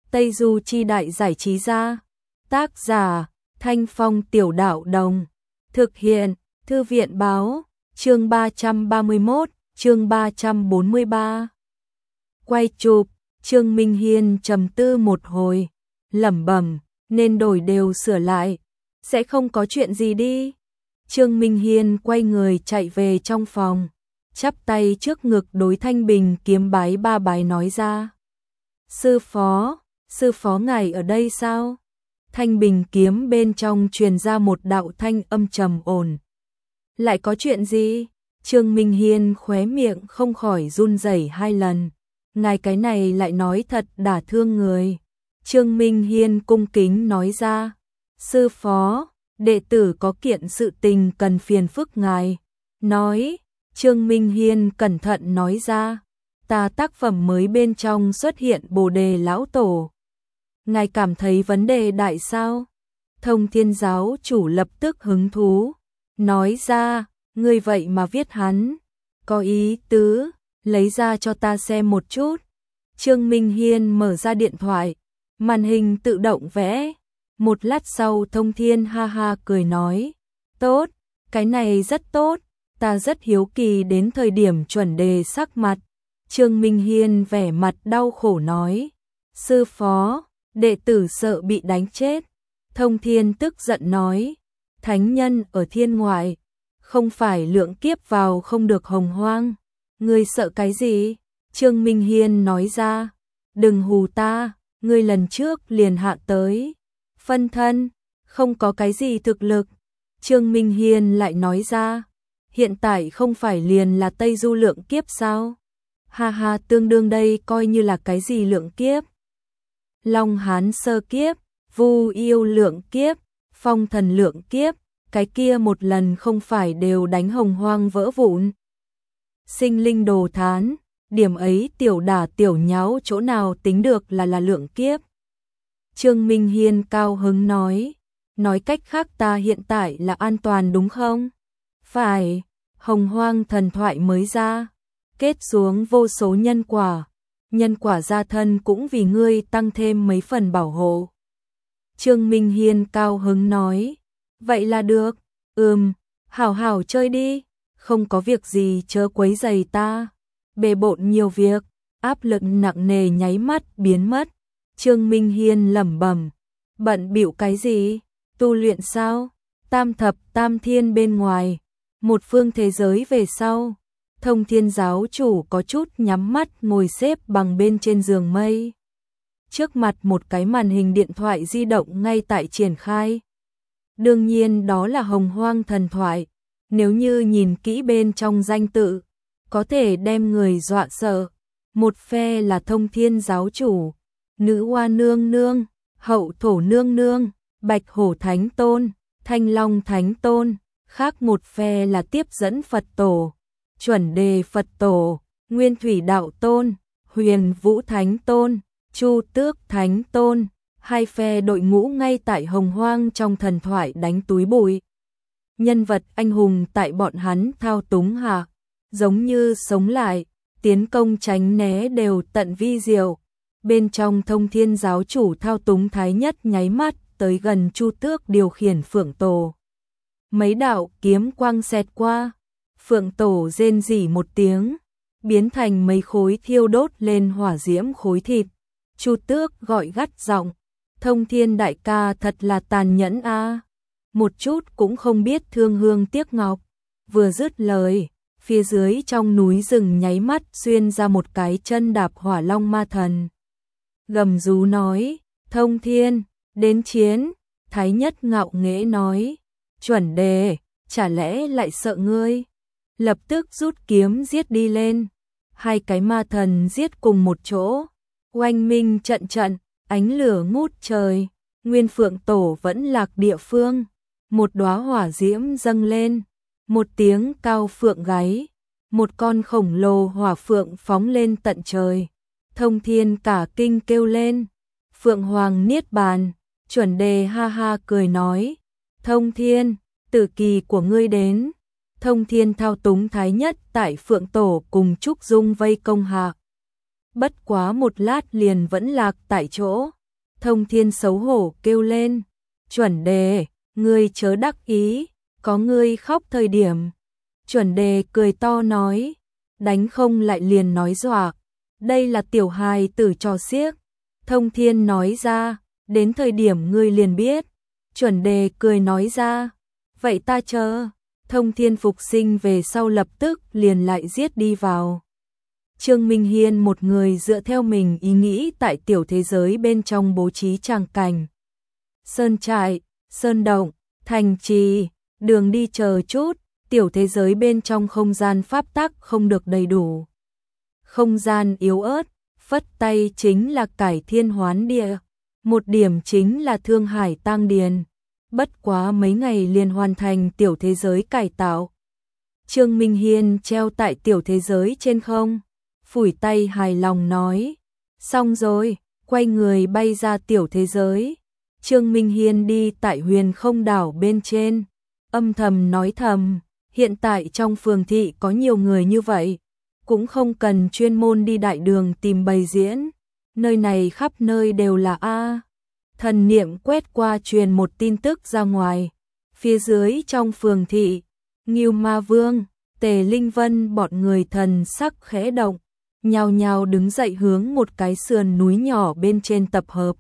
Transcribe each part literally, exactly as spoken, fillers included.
Tây Du Chi Đại Giải Trí Gia. Tác giả Thanh Phong Tiểu Đạo Đồng. Thực hiện Thư viện Báo. Chương ba trăm ba mươi mốt, chương ba trăm bốn mươi ba. Quay chụp. Trương Minh Hiên trầm tư một hồi, lẩm bẩm, nên đổi đều sửa lại, sẽ không có chuyện gì đi. Trương Minh Hiên quay người chạy về trong phòng, chắp tay trước ngực đối Thanh Bình Kiếm bái ba bái nói ra. Sư phó, sư phó ngài ở đây sao? Thanh Bình Kiếm bên trong truyền ra một đạo thanh âm trầm ổn. Lại có chuyện gì? Trương Minh Hiên khóe miệng không khỏi run rẩy hai lần. Ngài cái này lại nói thật đả thương người. Trương Minh Hiên cung kính nói ra. Sư phó, đệ tử có kiện sự tình cần phiền phức ngài. Nói, Trương Minh Hiên cẩn thận nói ra. Ta tác phẩm mới bên trong xuất hiện Bồ Đề Lão Tổ. Ngài cảm thấy vấn đề đại sao? Thông Thiên giáo chủ lập tức hứng thú. Nói ra, ngươi vậy mà viết hắn. Có ý tứ, lấy ra cho ta xem một chút. Trương Minh Hiên mở ra điện thoại, màn hình tự động vẽ. Một lát sau Thông Thiên ha ha cười nói. Tốt, cái này rất tốt, ta rất hiếu kỳ đến thời điểm chuẩn đề sắc mặt. Trương Minh Hiên vẻ mặt đau khổ nói. Sư phó, đệ tử sợ bị đánh chết. Thông Thiên tức giận nói. Thánh nhân ở thiên ngoại, không phải lượng kiếp vào không được hồng hoang. Ngươi sợ cái gì? Trương Minh Hiên nói ra. Đừng hù ta, ngươi lần trước liền hạ tới. Phân thân, không có cái gì thực lực. Trương Minh Hiên lại nói ra. Hiện tại không phải liền là Tây Du lượng kiếp sao? Ha ha, tương đương đây coi như là cái gì lượng kiếp? Long Hán sơ kiếp, Vu Yêu lượng kiếp, Phong Thần lượng kiếp, cái kia một lần không phải đều đánh hồng hoang vỡ vụn. Sinh linh đồ thán, điểm ấy tiểu đả tiểu nháo chỗ nào tính được là là lượng kiếp. Trương Minh Hiên cao hứng nói, nói cách khác ta hiện tại là an toàn đúng không? Phải, hồng hoang thần thoại mới ra, kết xuống vô số nhân quả, nhân quả gia thân cũng vì ngươi tăng thêm mấy phần bảo hộ. Trương Minh Hiên cao hứng nói, vậy là được, ừm, hảo hảo chơi đi, không có việc gì chớ quấy rầy ta. Bề bộn nhiều việc, áp lực nặng nề nháy mắt biến mất. Trương Minh Hiên lẩm bẩm, bận bịu cái gì? Tu luyện sao? Tam thập tam thiên bên ngoài, một phương thế giới về sau. Thông Thiên giáo chủ có chút nhắm mắt ngồi xếp bằng bên trên giường mây. Trước mặt một cái màn hình điện thoại di động ngay tại triển khai. Đương nhiên đó là hồng hoang thần thoại. Nếu như nhìn kỹ bên trong danh tự, có thể đem người dọa sợ. Một phe là Thông Thiên giáo chủ, Nữ Hoa nương nương, Hậu Thổ nương nương, Bạch Hổ thánh tôn, Thanh Long thánh tôn. Khác một phe là tiếp dẫn Phật tổ, Chuẩn Đề Phật tổ, Nguyên Thủy đạo tôn, Huyền Vũ thánh tôn, Chu Tước thánh tôn. Hai phe đội ngũ ngay tại hồng hoang trong thần thoại đánh túi bụi. Nhân vật anh hùng tại bọn hắn thao túng hạ, giống như sống lại, tiến công tránh né đều tận vi diệu. Bên trong Thông Thiên giáo chủ thao túng thái nhất nháy mắt tới gần Chu Tước điều khiển Phượng Tổ. Mấy đạo kiếm quang xẹt qua, Phượng Tổ rên rỉ một tiếng, biến thành mấy khối thiêu đốt lên hỏa diễm khối thịt. Chu Tước gọi gắt giọng, Thông Thiên đại ca thật là tàn nhẫn a, một chút cũng không biết thương hương tiếc ngọc. Vừa dứt lời, phía dưới trong núi rừng nháy mắt xuyên ra một cái chân đạp hỏa long ma thần. Gầm rú nói, Thông Thiên, đến chiến. Thái nhất ngạo nghễ nói, Chuẩn Đề, chả lẽ lại sợ ngươi? Lập tức rút kiếm giết đi lên. Hai cái ma thần giết cùng một chỗ, oanh minh trận trận, ánh lửa ngút trời. Nguyên Phượng Tổ vẫn lạc địa phương, một đóa hỏa diễm dâng lên, một tiếng cao phượng gáy, một con khổng lồ hỏa phượng phóng lên tận trời. Thông Thiên cả kinh kêu lên, Phượng Hoàng niết bàn. Chuẩn Đề ha ha cười nói, Thông Thiên, tử kỳ của ngươi đến. Thông Thiên thao túng thái nhất tại Phượng Tổ cùng Trúc Dung vây công hạ. Bất quá một lát liền vẫn lạc tại chỗ. Thông Thiên xấu hổ kêu lên, chuẩn đề, ngươi chớ đắc ý, có ngươi khóc thời điểm. Chuẩn đề cười to nói, đánh không lại liền nói dọa, đây là tiểu hài tử trò xiếc. Thông Thiên nói ra, đến thời điểm ngươi liền biết. Chuẩn đề cười nói ra, vậy ta chờ. Thông Thiên phục sinh về sau lập tức liền lại giết đi vào. Trương Minh Hiên một người dựa theo mình ý nghĩ tại tiểu thế giới bên trong bố trí tràng cảnh. Sơn trại, sơn động, thành trì, đường đi chờ chút, tiểu thế giới bên trong không gian pháp tắc không được đầy đủ. Không gian yếu ớt, phất tay chính là cải thiên hoán địa, một điểm chính là thương hải tang điền. Bất quá mấy ngày liền hoàn thành tiểu thế giới cải tạo. Trương Minh Hiên treo tại tiểu thế giới trên không, phủi tay hài lòng nói, xong rồi, quay người bay ra tiểu thế giới. Trương Minh Hiên đi tại huyền không đảo bên trên, âm thầm nói thầm, hiện tại trong phường thị có nhiều người như vậy, cũng không cần chuyên môn đi đại đường tìm bày diễn, nơi này khắp nơi đều là A. Thần niệm quét qua truyền một tin tức ra ngoài, phía dưới trong phường thị, Ngưu Ma Vương, Tề Linh Vân bọn người thần sắc khẽ động, nhao nhao đứng dậy hướng một cái sườn núi nhỏ bên trên tập hợp.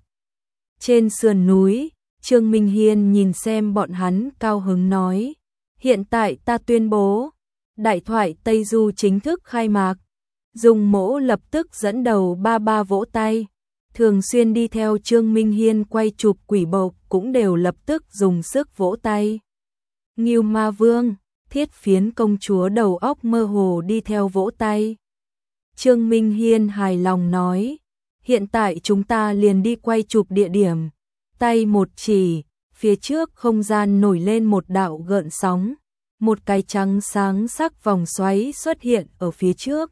Trên sườn núi, Trương Minh Hiên nhìn xem bọn hắn cao hứng nói, hiện tại ta tuyên bố, đại thoại Tây Du chính thức khai mạc. Dung Mỗ lập tức dẫn đầu ba ba vỗ tay, thường xuyên đi theo Trương Minh Hiên quay chụp quỷ bộc cũng đều lập tức dùng sức vỗ tay. Ngưu Ma Vương, Thiết Phiến công chúa đầu óc mơ hồ đi theo vỗ tay. Trương Minh Hiên hài lòng nói, hiện tại chúng ta liền đi quay chụp địa điểm. Tay một chỉ, phía trước không gian nổi lên một đạo gợn sóng, một cái trắng sáng sắc vòng xoáy xuất hiện ở phía trước.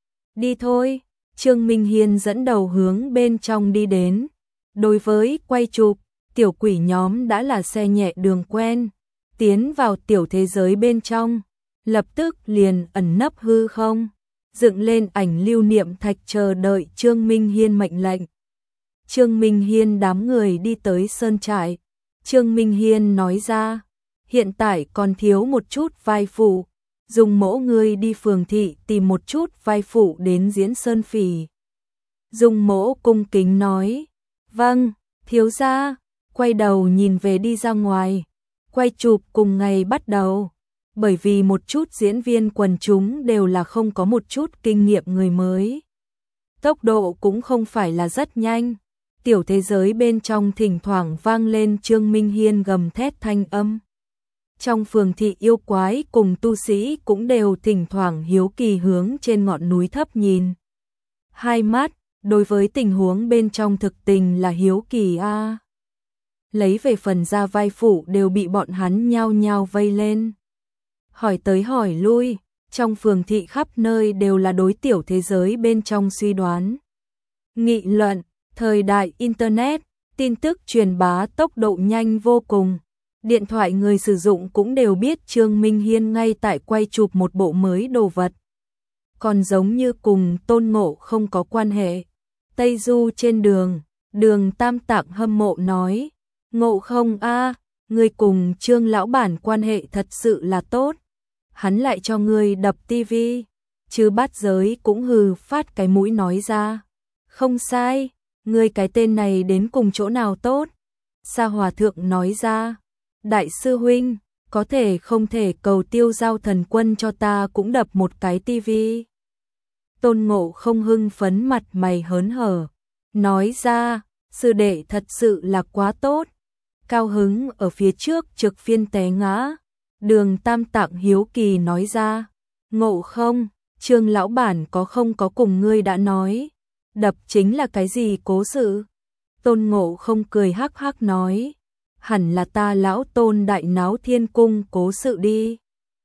Đi thôi, Trương Minh Hiên dẫn đầu hướng bên trong đi đến. Đối với quay chụp, tiểu quỷ nhóm đã là xe nhẹ đường quen, tiến vào tiểu thế giới bên trong, lập tức liền ẩn nấp hư không, dựng lên ảnh lưu niệm thạch chờ đợi Trương Minh Hiên mệnh lệnh. Trương Minh Hiên đám người đi tới sơn trại, Trương Minh Hiên nói ra, hiện tại còn thiếu một chút vai phụ, Dung Mỗ ngươi đi phường thị tìm một chút vai phụ đến diễn sơn phỉ. Dung Mỗ cung kính nói, vâng, thiếu gia, quay đầu nhìn về đi ra ngoài, quay chụp cùng ngày bắt đầu, bởi vì một chút diễn viên quần chúng đều là không có một chút kinh nghiệm người mới. Tốc độ cũng không phải là rất nhanh, tiểu thế giới bên trong thỉnh thoảng vang lên Trương Minh Hiên gầm thét thanh âm. Trong phường thị yêu quái cùng tu sĩ cũng đều thỉnh thoảng hiếu kỳ hướng trên ngọn núi thấp nhìn. Hai mắt, đối với tình huống bên trong thực tình là hiếu kỳ a. À. Lấy về phần ra vai phụ đều bị bọn hắn nhao nhao vây lên. Hỏi tới hỏi lui, trong phường thị khắp nơi đều là đối tiểu thế giới bên trong suy đoán. Nghị luận, thời đại Internet, tin tức truyền bá tốc độ nhanh vô cùng. Điện thoại người sử dụng cũng đều biết Trương Minh Hiên ngay tại quay chụp một bộ mới đồ vật. Còn giống như cùng Tôn Ngộ không có quan hệ. Tây Du trên đường, Đường Tam Tạng hâm mộ nói, Ngộ không a, người cùng Trương lão bản quan hệ thật sự là tốt. Hắn lại cho người đập tivi, chứ Bát Giới cũng hừ phát cái mũi nói ra. Không sai, người cái tên này đến cùng chỗ nào tốt. Sa Hòa Thượng nói ra, đại sư huynh, có thể không thể cầu Tiêu Giao thần quân cho ta cũng đập một cái tivi. Tôn Ngộ không hưng phấn mặt mày hớn hở, nói ra, sư đệ thật sự là quá tốt. Cao hứng ở phía trước trực phiên té ngã. Đường Tam Tạng hiếu kỳ nói ra, Ngộ không, Trương lão bản có không có cùng ngươi đã nói, đập chính là cái gì cố sự. Tôn Ngộ không cười hắc hắc nói, hẳn là ta lão Tôn đại náo thiên cung cố sự đi.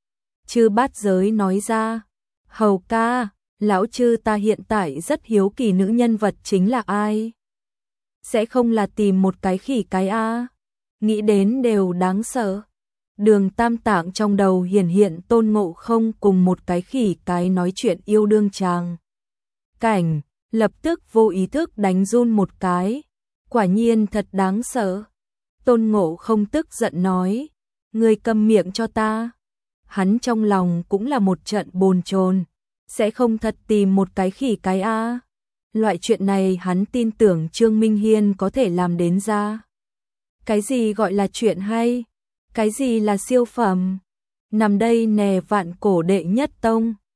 Chư Bát Giới nói ra, hầu ca, lão chư ta hiện tại rất hiếu kỳ nữ nhân vật chính là ai. Sẽ không là tìm một cái khỉ cái a, nghĩ đến đều đáng sợ. Đường Tam Tạng trong đầu hiển hiện Tôn Ngộ không cùng một cái khỉ cái nói chuyện yêu đương chàng cảnh, lập tức vô ý thức đánh run một cái. Quả nhiên thật đáng sợ. Tôn Ngộ Không tức giận nói, ngươi câm miệng cho ta. Hắn trong lòng cũng là một trận bồn chồn, sẽ không thật tìm một cái khỉ cái a. Loại chuyện này hắn tin tưởng Trương Minh Hiên có thể làm đến ra. Cái gì gọi là chuyện hay? Cái gì là siêu phẩm? Nằm đây nè vạn cổ đệ nhất tông.